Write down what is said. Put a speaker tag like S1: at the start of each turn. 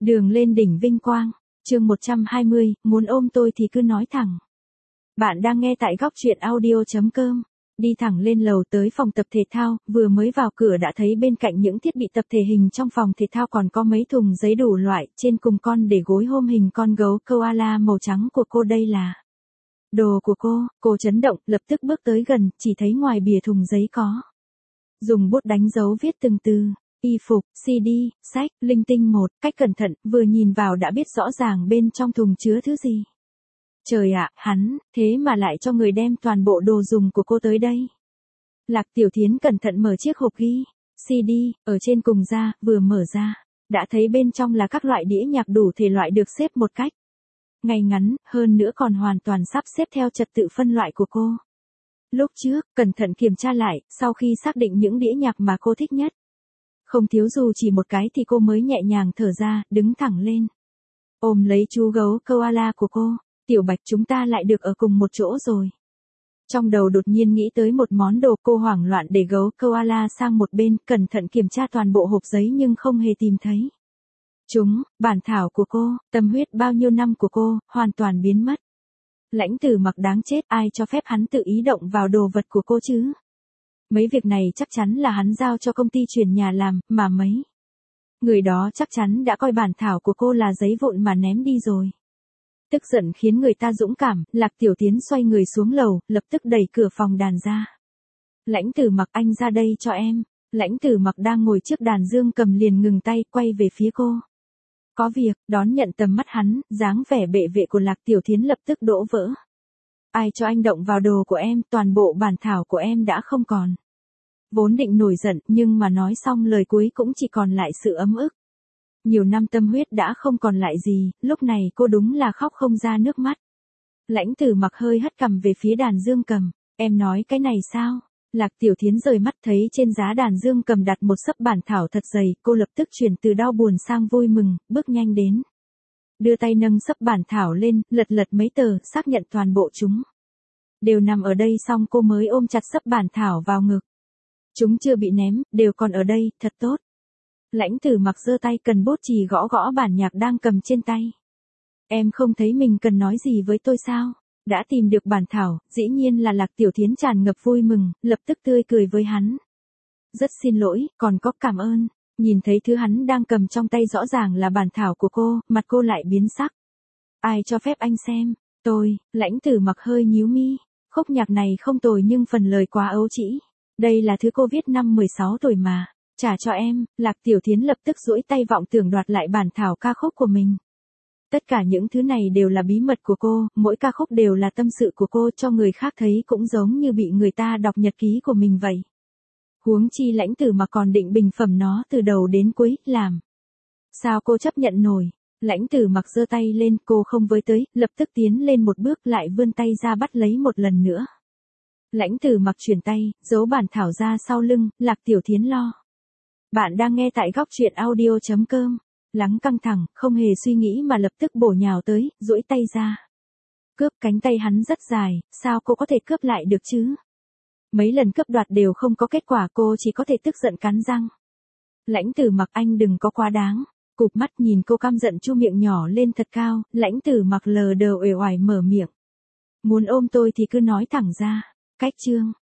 S1: Đường lên đỉnh vinh quang, chương 120, muốn ôm tôi thì cứ nói thẳng. Bạn đang nghe tại góc chuyện audio.com. Đi thẳng lên lầu tới phòng tập thể thao, vừa mới vào cửa đã thấy bên cạnh những thiết bị tập thể hình trong phòng thể thao còn có mấy thùng giấy đủ loại, trên cùng con để gối hôm hình con gấu koala màu trắng của cô. Đây là đồ của cô chấn động, lập tức bước tới gần, chỉ thấy ngoài bìa thùng giấy có dùng bút đánh dấu viết từng từ. Y phục, CD, sách, linh tinh một, cách cẩn thận, vừa nhìn vào đã biết rõ ràng bên trong thùng chứa thứ gì. Trời ạ, hắn, thế mà lại cho người đem toàn bộ đồ dùng của cô tới đây. Lạc Tiểu Thiến cẩn thận mở chiếc hộp ghi CD, ở trên cùng ra, vừa mở ra, đã thấy bên trong là các loại đĩa nhạc đủ thể loại được xếp một cách ngay ngắn, hơn nữa còn hoàn toàn sắp xếp theo trật tự phân loại của cô. Lúc trước, cẩn thận kiểm tra lại, sau khi xác định những đĩa nhạc mà cô thích nhất, không thiếu dù chỉ một cái thì cô mới nhẹ nhàng thở ra, đứng thẳng lên, ôm lấy chú gấu koala của cô. Tiểu Bạch, chúng ta lại được ở cùng một chỗ rồi. Trong đầu đột nhiên nghĩ tới một món đồ, cô hoảng loạn để gấu koala sang một bên, cẩn thận kiểm tra toàn bộ hộp giấy nhưng không hề tìm thấy. Bản thảo của cô, tâm huyết bao nhiêu năm của cô, hoàn toàn biến mất. Lãnh Tử Mặc đáng chết, ai cho phép hắn tự ý động vào đồ vật của cô chứ? Mấy việc này chắc chắn là hắn giao cho công ty chuyển nhà làm, mà mấy người đó chắc chắn đã coi bản thảo của cô là giấy vụn mà ném đi rồi. Tức giận khiến người ta dũng cảm, Lạc Tiểu Thiến xoay người xuống lầu, lập tức đẩy cửa phòng đàn ra. Lãnh Tử Mặc, anh ra đây cho em. Lãnh Tử Mặc đang ngồi trước đàn dương cầm liền ngừng tay, quay về phía cô. Có việc, đón nhận tầm mắt hắn, dáng vẻ bệ vệ của Lạc Tiểu Thiến lập tức đổ vỡ. Ai cho anh động vào đồ của em, toàn bộ bản thảo của em đã không còn. Vốn định nổi giận, nhưng mà nói xong lời cuối cũng chỉ còn lại sự ấm ức. Nhiều năm tâm huyết đã không còn lại gì, lúc này cô đúng là khóc không ra nước mắt. Lãnh Tử Mặc hơi hất cằm về phía đàn dương cầm. Em nói cái này sao? Lạc Tiểu Thiến rời mắt thấy trên giá đàn dương cầm đặt một xấp bản thảo thật dày, cô lập tức chuyển từ đau buồn sang vui mừng, bước nhanh đến. Đưa tay nâng xấp bản thảo lên, lật mấy tờ, xác nhận toàn bộ chúng đều nằm ở đây, xong cô mới ôm chặt xấp bản thảo vào ngực. Chúng chưa bị ném, đều còn ở đây, thật tốt. Lãnh Tử Mặc giơ tay cần bút chì gõ bản nhạc đang cầm trên tay. Em không thấy mình cần nói gì với tôi sao? Đã tìm được bản thảo, dĩ nhiên là Lạc Tiểu Thiến tràn ngập vui mừng, lập tức tươi cười với hắn. Rất xin lỗi, còn có cảm ơn. Nhìn thấy thứ hắn đang cầm trong tay rõ ràng là bản thảo của cô, mặt cô lại biến sắc. Ai cho phép anh xem? Tôi. Lãnh Tử Mặc hơi nhíu mi. Khúc nhạc này không tồi nhưng phần lời quá ấu trĩ. Đây là thứ cô viết năm 16 tuổi mà. Trả cho em. Lạc Tiểu Thiến lập tức duỗi tay vọng tưởng đoạt lại bản thảo ca khúc của mình. Tất cả những thứ này đều là bí mật của cô, mỗi ca khúc đều là tâm sự của cô, cho người khác thấy cũng giống như bị người ta đọc nhật ký của mình vậy. Huống chi Lãnh Tử Mặc còn định bình phẩm nó từ đầu đến cuối, làm sao cô chấp nhận nổi? Lãnh Tử Mặc giơ tay lên, cô không với tới, lập tức tiến lên một bước, lại vươn tay ra bắt lấy một lần nữa. Lãnh Tử Mặc chuyển tay, giấu bản thảo ra sau lưng, Lạc Tiểu Thiến lo. Bạn đang nghe tại góc chuyện audio.com. Lắng căng thẳng, không hề suy nghĩ mà lập tức bổ nhào tới, duỗi tay ra. Cướp. Cánh tay hắn rất dài, sao cô có thể cướp lại được chứ? Mấy lần cướp đoạt đều không có kết quả, cô chỉ có thể tức giận cắn răng. Lãnh Tử Mặc, anh đừng có quá đáng. Cụp mắt nhìn cô căm giận chu miệng nhỏ lên thật cao, Lãnh Tử Mặc lờ đờ uể oải mở miệng. Muốn ôm tôi thì cứ nói thẳng ra. Cách chương.